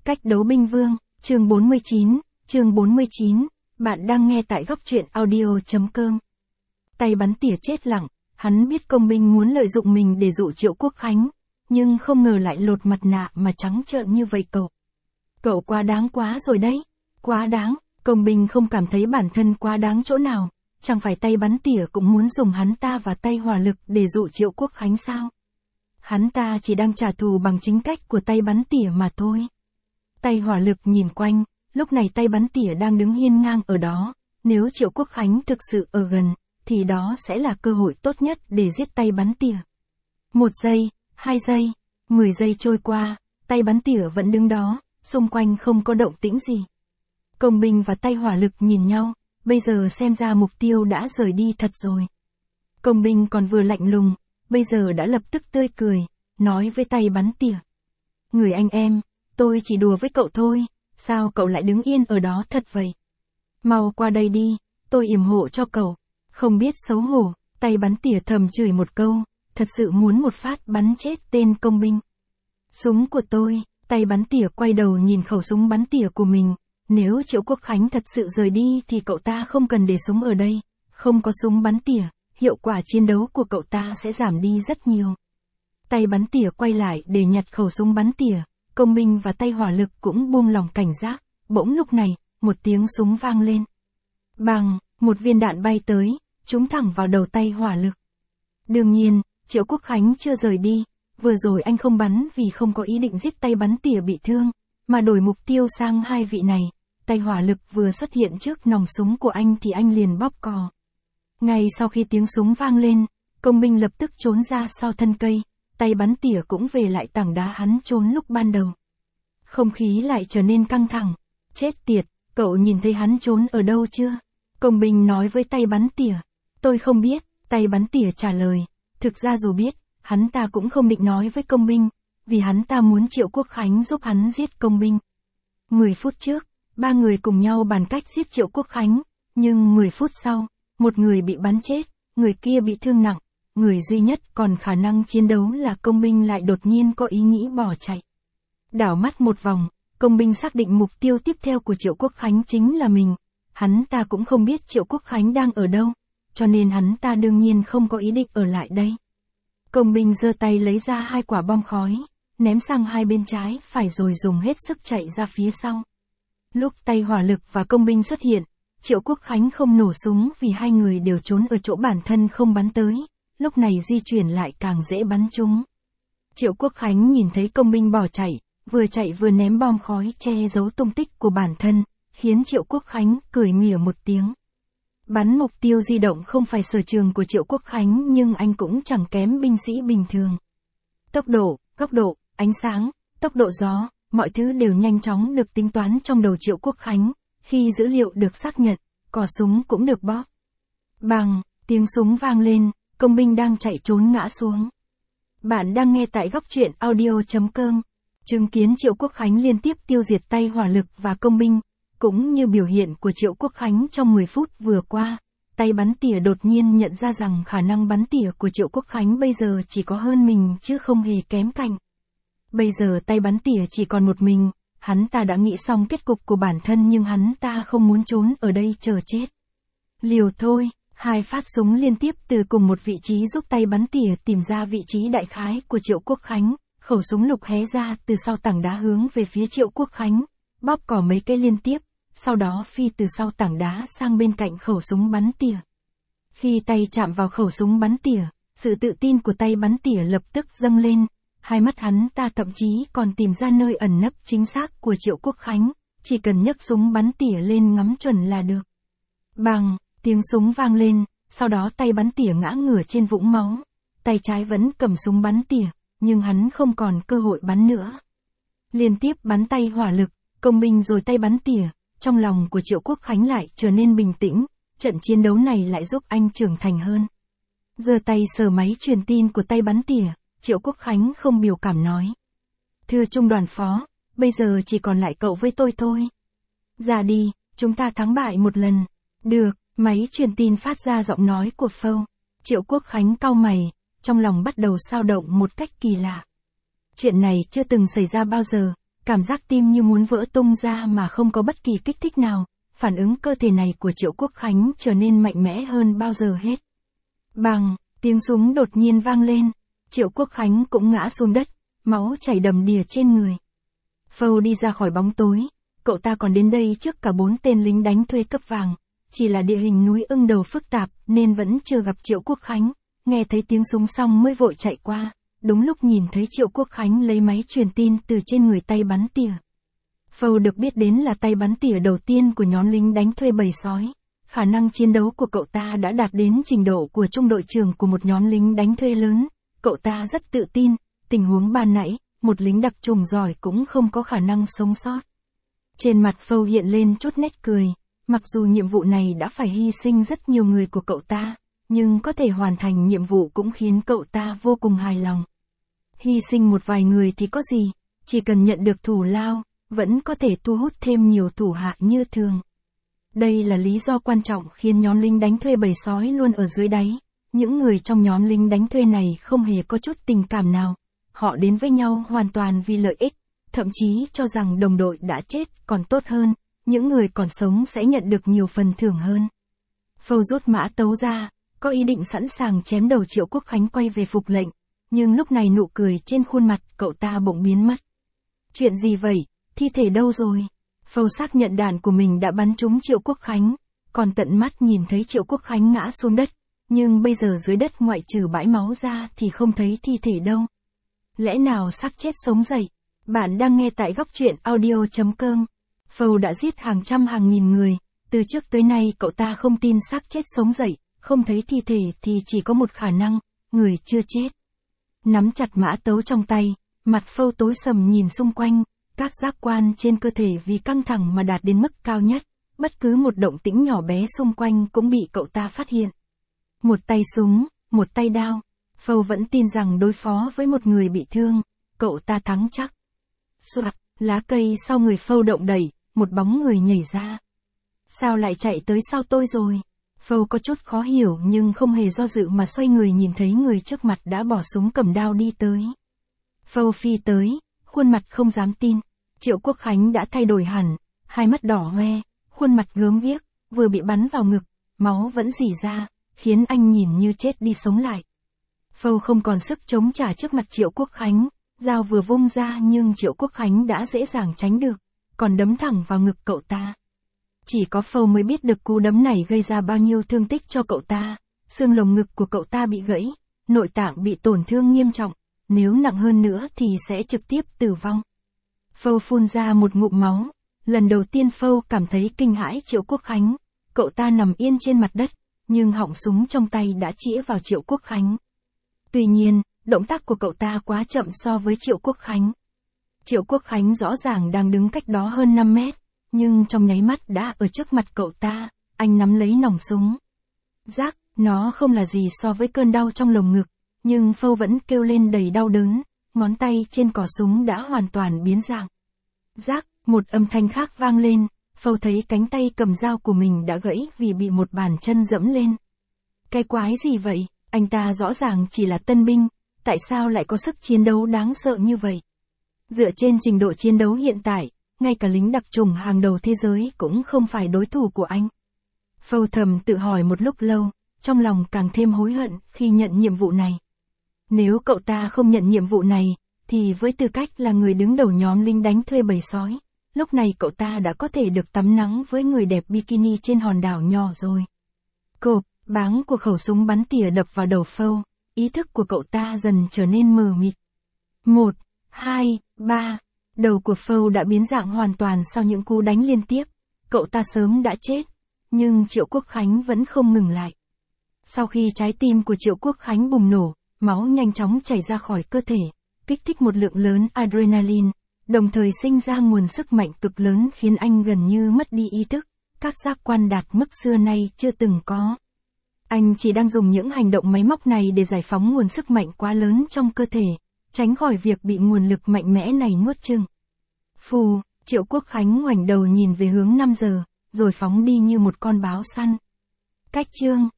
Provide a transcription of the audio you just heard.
Cách đấu binh vương, chương 49, bạn đang nghe tại góc truyện audio.com. Tay bắn tỉa chết lặng, hắn biết công binh muốn lợi dụng mình để dụ Triệu Quốc Khánh, nhưng không ngờ lại lột mặt nạ mà trắng trợn như vậy cậu. Cậu quá đáng quá rồi đấy, quá đáng, công binh không cảm thấy bản thân quá đáng chỗ nào, chẳng phải tay bắn tỉa cũng muốn dùng hắn ta và tay hỏa lực để dụ Triệu Quốc Khánh sao? Hắn ta chỉ đang trả thù bằng chính cách của tay bắn tỉa mà thôi. Tay hỏa lực nhìn quanh, lúc này tay bắn tỉa đang đứng hiên ngang ở đó, nếu Triệu Quốc Khánh thực sự ở gần, thì đó sẽ là cơ hội tốt nhất để giết tay bắn tỉa. 1 giây, 2 giây, 10 giây trôi qua, tay bắn tỉa vẫn đứng đó, xung quanh không có động tĩnh gì. Công binh và tay hỏa lực nhìn nhau, bây giờ xem ra mục tiêu đã rời đi thật rồi. Công binh còn vừa lạnh lùng, bây giờ đã lập tức tươi cười, nói với tay bắn tỉa. Người anh em, tôi chỉ đùa với cậu thôi, sao cậu lại đứng yên ở đó thật vậy? Mau qua đây đi, tôi yểm hộ cho cậu. Không biết xấu hổ, tay bắn tỉa thầm chửi một câu, thật sự muốn một phát bắn chết tên công binh. Súng của tôi, tay bắn tỉa quay đầu nhìn khẩu súng bắn tỉa của mình, nếu Triệu Quốc Khánh thật sự rời đi thì cậu ta không cần để súng ở đây, không có súng bắn tỉa, hiệu quả chiến đấu của cậu ta sẽ giảm đi rất nhiều. Tay bắn tỉa quay lại để nhặt khẩu súng bắn tỉa, công binh và tay hỏa lực cũng buông lòng cảnh giác, bỗng lúc này, một tiếng súng vang lên. Bang, một viên đạn bay tới, trúng thẳng vào đầu tay hỏa lực. Đương nhiên, Triệu Quốc Khánh chưa rời đi, vừa rồi anh không bắn vì không có ý định giết tay bắn tỉa bị thương, mà đổi mục tiêu sang hai vị này. Tay hỏa lực vừa xuất hiện trước nòng súng của anh thì anh liền bóp cò. Ngay sau khi tiếng súng vang lên, công binh lập tức trốn ra sau thân cây, tay bắn tỉa cũng về lại tảng đá hắn trốn lúc ban đầu. Không khí lại trở nên căng thẳng. Chết tiệt, cậu nhìn thấy hắn trốn ở đâu chưa? Công binh nói với tay bắn tỉa. Tôi không biết, tay bắn tỉa trả lời. Thực ra dù biết, hắn ta cũng không định nói với công binh, vì hắn ta muốn Triệu Quốc Khánh giúp hắn giết công binh. 10 phút trước, ba người cùng nhau bàn cách giết Triệu Quốc Khánh, nhưng 10 phút sau, một người bị bắn chết, người kia bị thương nặng, người duy nhất còn khả năng chiến đấu là công binh lại đột nhiên có ý nghĩ bỏ chạy. Đảo mắt một vòng, công binh xác định mục tiêu tiếp theo của Triệu Quốc Khánh chính là mình, hắn ta cũng không biết Triệu Quốc Khánh đang ở đâu, cho nên hắn ta đương nhiên không có ý định ở lại đây. Công binh giơ tay lấy ra 2 quả bom khói, ném sang hai bên trái phải rồi dùng hết sức chạy ra phía sau. Lúc tay hỏa lực và công binh xuất hiện, Triệu Quốc Khánh không nổ súng vì hai người đều trốn ở chỗ bản thân không bắn tới, lúc này di chuyển lại càng dễ bắn trúng. Triệu Quốc Khánh nhìn thấy công binh bỏ chạy vừa ném bom khói che giấu tung tích của bản thân, khiến Triệu Quốc Khánh cười mỉa một tiếng. Bắn mục tiêu di động không phải sở trường của Triệu Quốc Khánh nhưng anh cũng chẳng kém binh sĩ bình thường. Tốc độ, góc độ, ánh sáng, tốc độ gió, mọi thứ đều nhanh chóng được tính toán trong đầu Triệu Quốc Khánh, khi dữ liệu được xác nhận, cò súng cũng được bóp. Bang, tiếng súng vang lên, công binh đang chạy trốn ngã xuống. Bạn đang nghe tại góc truyện audio.com. Chứng kiến Triệu Quốc Khánh liên tiếp tiêu diệt tay hỏa lực và công binh, cũng như biểu hiện của Triệu Quốc Khánh trong 10 phút vừa qua, tay bắn tỉa đột nhiên nhận ra rằng khả năng bắn tỉa của Triệu Quốc Khánh bây giờ chỉ có hơn mình chứ không hề kém cạnh. Bây giờ tay bắn tỉa chỉ còn một mình, hắn ta đã nghĩ xong kết cục của bản thân nhưng hắn ta không muốn trốn ở đây chờ chết. Liều thôi, 2 phát súng liên tiếp từ cùng một vị trí giúp tay bắn tỉa tìm ra vị trí đại khái của Triệu Quốc Khánh, khẩu súng lục hé ra từ sau tảng đá hướng về phía Triệu Quốc Khánh, bóp cò mấy cây liên tiếp, sau đó phi từ sau tảng đá sang bên cạnh khẩu súng bắn tỉa. Khi tay chạm vào khẩu súng bắn tỉa, sự tự tin của tay bắn tỉa lập tức dâng lên, hai mắt hắn ta thậm chí còn tìm ra nơi ẩn nấp chính xác của Triệu Quốc Khánh, chỉ cần nhấc súng bắn tỉa lên ngắm chuẩn là được. Bang, tiếng súng vang lên, sau đó tay bắn tỉa ngã ngửa trên vũng máu, tay trái vẫn cầm súng bắn tỉa, nhưng hắn không còn cơ hội bắn nữa. Liên tiếp bắn tay hỏa lực, công binh rồi tay bắn tỉa, trong lòng của Triệu Quốc Khánh lại trở nên bình tĩnh, trận chiến đấu này lại giúp anh trưởng thành hơn. Giơ tay sờ máy truyền tin của tay bắn tỉa, Triệu Quốc Khánh không biểu cảm nói. Thưa Trung đoàn phó, bây giờ chỉ còn lại cậu với tôi thôi. Ra đi, chúng ta thắng bại một lần. Được, máy truyền tin phát ra giọng nói của Phâu. Triệu Quốc Khánh cau mày, trong lòng bắt đầu xao động một cách kỳ lạ. Chuyện này chưa từng xảy ra bao giờ, Cảm giác tim như muốn vỡ tung ra mà không có bất kỳ kích thích nào, phản ứng cơ thể này của Triệu Quốc Khánh trở nên mạnh mẽ hơn bao giờ hết. Bang, tiếng súng đột nhiên vang lên, Triệu Quốc Khánh cũng ngã xuống đất, máu chảy đầm đìa trên người. Phâu đi ra khỏi bóng tối, cậu ta còn đến đây trước cả 4 tên lính đánh thuê cấp vàng, chỉ là địa hình núi Ưng Đầu phức tạp nên vẫn chưa gặp Triệu Quốc Khánh, nghe thấy tiếng súng xong mới vội chạy qua, đúng lúc nhìn thấy Triệu Quốc Khánh lấy máy truyền tin từ trên người tay bắn tỉa. Phâu được biết đến là tay bắn tỉa đầu tiên của nhóm lính đánh thuê bầy sói. Khả năng chiến đấu của cậu ta đã đạt đến trình độ của trung đội trưởng của một nhóm lính đánh thuê lớn. Cậu ta rất tự tin, tình huống ban nãy, một lính đặc chủng giỏi cũng không có khả năng sống sót. Trên mặt Phâu hiện lên chút nét cười, mặc dù nhiệm vụ này đã phải hy sinh rất nhiều người của cậu ta, nhưng có thể hoàn thành nhiệm vụ cũng khiến cậu ta vô cùng hài lòng. Hy sinh một vài người thì có gì, chỉ cần nhận được thù lao, vẫn có thể thu hút thêm nhiều thủ hạ như thường. Đây là lý do quan trọng khiến nhóm lính đánh thuê bầy sói luôn ở dưới đáy. Những người trong nhóm lính đánh thuê này không hề có chút tình cảm nào. Họ đến với nhau hoàn toàn vì lợi ích, thậm chí cho rằng đồng đội đã chết còn tốt hơn, những người còn sống sẽ nhận được nhiều phần thưởng hơn. Phâu rút mã tấu ra, có ý định sẵn sàng chém đầu Triệu Quốc Khánh quay về phục lệnh, nhưng lúc này nụ cười trên khuôn mặt cậu ta bỗng biến mất. Chuyện gì vậy, thi thể đâu rồi? Phâu xác nhận đạn của mình đã bắn trúng Triệu Quốc Khánh, còn tận mắt nhìn thấy Triệu Quốc Khánh ngã xuống đất, nhưng bây giờ dưới đất ngoại trừ bãi máu ra thì không thấy thi thể đâu. Lẽ nào xác chết sống dậy? Bạn đang nghe tại góc truyện audio.com. Phâu đã giết hàng trăm hàng nghìn người, từ trước tới nay cậu ta không tin xác chết sống dậy, không thấy thi thể thì chỉ có một khả năng, người chưa chết. Nắm chặt mã tấu trong tay, mặt Phâu tối sầm nhìn xung quanh, các giác quan trên cơ thể vì căng thẳng mà đạt đến mức cao nhất, bất cứ một động tĩnh nhỏ bé xung quanh cũng bị cậu ta phát hiện. Một tay súng, một tay đao, Phâu vẫn tin rằng đối phó với một người bị thương, cậu ta thắng chắc. Soạt, lá cây sau người Phâu động đẩy, một bóng người nhảy ra. Sao lại chạy tới sau tôi rồi? Phâu có chút khó hiểu nhưng không hề do dự mà xoay người nhìn thấy người trước mặt đã bỏ súng cầm đao đi tới. Phâu phi tới, khuôn mặt không dám tin. Triệu Quốc Khánh đã thay đổi hẳn, hai mắt đỏ hoe, khuôn mặt gớm ghiếc, vừa bị bắn vào ngực, máu vẫn rỉ ra, khiến anh nhìn như chết đi sống lại. Phâu không còn sức chống trả trước mặt Triệu Quốc Khánh, dao vừa vung ra nhưng Triệu Quốc Khánh đã dễ dàng tránh được, còn đấm thẳng vào ngực cậu ta. Chỉ có Phâu mới biết được cú đấm này gây ra bao nhiêu thương tích cho cậu ta, xương lồng ngực của cậu ta bị gãy, nội tạng bị tổn thương nghiêm trọng, nếu nặng hơn nữa thì sẽ trực tiếp tử vong. Phâu phun ra một ngụm máu, lần đầu tiên Phâu cảm thấy kinh hãi Triệu Quốc Khánh, cậu ta nằm yên trên mặt đất, nhưng họng súng trong tay đã chĩa vào Triệu Quốc Khánh. Tuy nhiên, động tác của cậu ta quá chậm so với Triệu Quốc Khánh. Triệu Quốc Khánh rõ ràng đang đứng cách đó hơn 5 mét, nhưng trong nháy mắt đã ở trước mặt cậu ta, anh nắm lấy nòng súng. Rác, nó không là gì so với cơn đau trong lồng ngực, nhưng Phâu vẫn kêu lên đầy đau đớn, ngón tay trên cò súng đã hoàn toàn biến dạng. Rác, một âm thanh khác vang lên, Phâu thấy cánh tay cầm dao của mình đã gãy vì bị một bàn chân dẫm lên. Cái quái gì vậy, anh ta rõ ràng chỉ là tân binh, tại sao lại có sức chiến đấu đáng sợ như vậy? Dựa trên trình độ chiến đấu hiện tại, ngay cả lính đặc chủng hàng đầu thế giới cũng không phải đối thủ của anh. Phâu thầm tự hỏi một lúc lâu, trong lòng càng thêm hối hận khi nhận nhiệm vụ này. Nếu cậu ta không nhận nhiệm vụ này, thì với tư cách là người đứng đầu nhóm lính đánh thuê bầy sói, lúc này cậu ta đã có thể được tắm nắng với người đẹp bikini trên hòn đảo nhỏ rồi. Cộp, báng của khẩu súng bắn tỉa đập vào đầu Phâu, ý thức của cậu ta dần trở nên mờ mịt. 1, 2, 3, đầu của Phâu đã biến dạng hoàn toàn sau những cú đánh liên tiếp, cậu ta sớm đã chết, nhưng Triệu Quốc Khánh vẫn không ngừng lại. Sau khi trái tim của Triệu Quốc Khánh bùng nổ, máu nhanh chóng chảy ra khỏi cơ thể, kích thích một lượng lớn adrenaline, đồng thời sinh ra nguồn sức mạnh cực lớn khiến anh gần như mất đi ý thức, các giác quan đạt mức xưa nay chưa từng có. Anh chỉ đang dùng những hành động máy móc này để giải phóng nguồn sức mạnh quá lớn trong cơ thể, tránh khỏi việc bị nguồn lực mạnh mẽ này nuốt chửng. Phù, Triệu Quốc Khánh ngoảnh đầu nhìn về hướng 5 giờ, rồi phóng đi như một con báo săn. Cách chương